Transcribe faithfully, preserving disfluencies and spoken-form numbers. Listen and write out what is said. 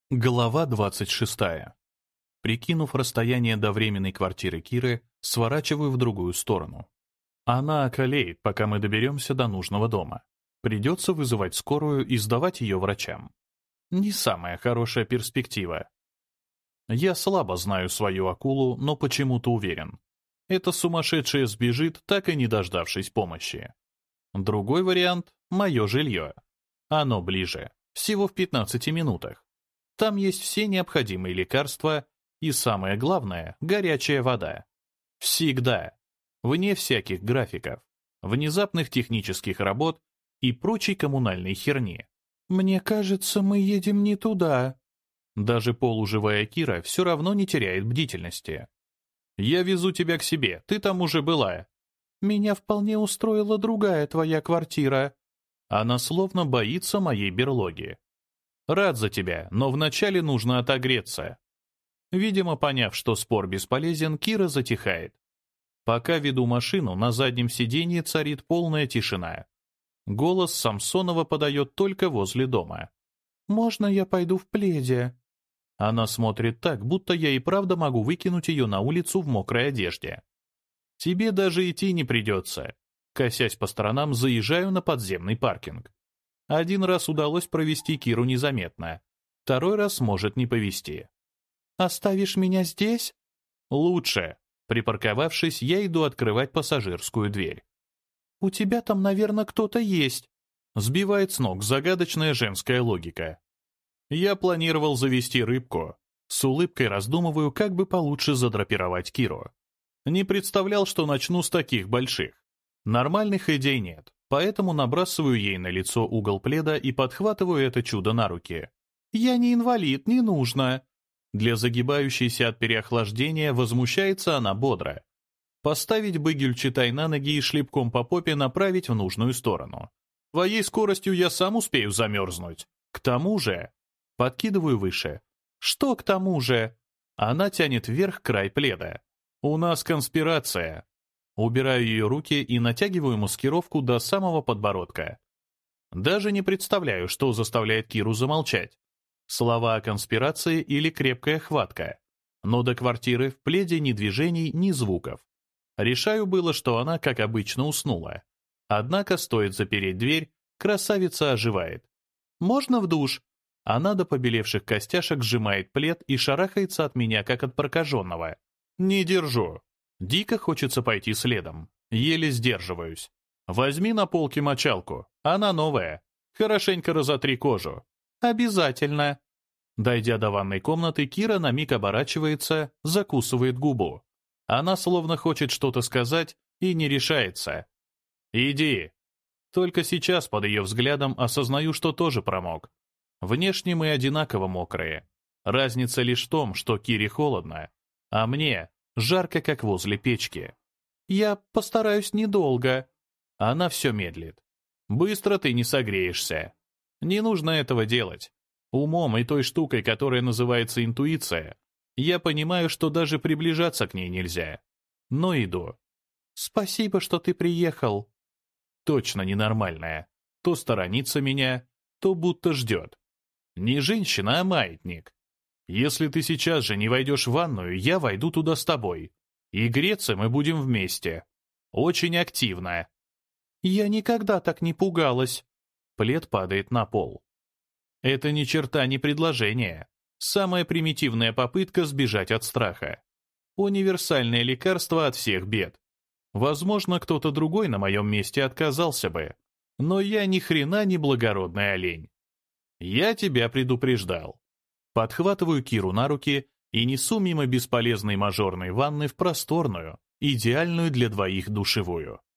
Глава двадцать шестая. Прикинув расстояние до временной квартиры Киры, сворачиваю в другую сторону. Она околеет, пока мы доберемся до нужного дома. Придется вызывать скорую и сдавать ее врачам. Не самая хорошая перспектива. Я слабо знаю свою акулу, но почему-то уверен. Эта сумасшедшая сбежит, так и не дождавшись помощи. Другой вариант — мое жилье. Оно ближе, всего в пятнадцати минутах. Там есть все необходимые лекарства и, самое главное, горячая вода. Всегда. Вне всяких графиков, внезапных технических работ и прочей коммунальной херни. «Мне кажется, мы едем не туда». Даже полуживая Кира все равно не теряет бдительности. «Я везу тебя к себе, ты там уже была». «Меня вполне устроила другая твоя квартира». Она словно боится моей берлоги. «Рад за тебя, но вначале нужно отогреться». Видимо, поняв, что спор бесполезен, Кира затихает. Пока веду машину, на заднем сиденье царит полная тишина. Голос Самсонова подает только возле дома. «Можно я пойду в пледе?» Она смотрит так, будто я и правда могу выкинуть ее на улицу в мокрой одежде. «Тебе даже идти не придется». Косясь по сторонам, заезжаю на подземный паркинг. Один раз удалось провести Киру незаметно, второй раз может не повезти. «Оставишь меня здесь?» «Лучше». Припарковавшись, я иду открывать пассажирскую дверь. «У тебя там, наверное, кто-то есть». Сбивает с ног загадочная женская логика. Я планировал завести рыбку. С улыбкой раздумываю, как бы получше задрапировать Киру. Не представлял, что начну с таких больших. Нормальных идей нет. Поэтому набрасываю ей на лицо угол пледа и подхватываю это чудо на руки. «Я не инвалид, не нужно». Для загибающейся от переохлаждения возмущается она бодро. Поставить быгель читай на ноги и шлепком по попе направить в нужную сторону. Твоей скоростью я сам успею замерзнуть. К тому же... Подкидываю выше. «Что к тому же?» Она тянет вверх край пледа. «У нас конспирация». Убираю ее руки и натягиваю маскировку до самого подбородка. Даже не представляю, что заставляет Киру замолчать. Слова о конспирации или крепкая хватка. Но до квартиры в пледе ни движений, ни звуков. Решаю было, что она, как обычно, уснула. Однако стоит запереть дверь, красавица оживает. «Можно в душ?» Она до побелевших костяшек сжимает плед и шарахается от меня, как от прокаженного. «Не держу». Дико хочется пойти следом. Еле сдерживаюсь. Возьми на полке мочалку. Она новая. Хорошенько разотри кожу. Обязательно. Дойдя до ванной комнаты, Кира на миг оборачивается, закусывает губу. Она словно хочет что-то сказать и не решается. «Иди». Только сейчас под ее взглядом осознаю, что тоже промок. Внешне мы одинаково мокрые. Разница лишь в том, что Кире холодно, а мне жарко, как возле печки. «Я постараюсь недолго». Она все медлит. «Быстро ты не согреешься. Не нужно этого делать. Умом и той штукой, которая называется интуиция, я понимаю, что даже приближаться к ней нельзя. Но иду». «Спасибо, что ты приехал». Точно ненормальная. То сторонится меня, то будто ждет. Не женщина, а маятник. Если ты сейчас же не войдешь в ванную, я войду туда с тобой. И греться мы будем вместе. Очень активно». «Я никогда так не пугалась». Плед падает на пол. Это ни черта не предложение. Самая примитивная попытка сбежать от страха. Универсальное лекарство от всех бед. Возможно, кто-то другой на моем месте отказался бы. Но я ни хрена не благородный олень. Я тебя предупреждал. Подхватываю Киру на руки и несу мимо бесполезной мажорной ванны в просторную, идеальную для двоих душевую.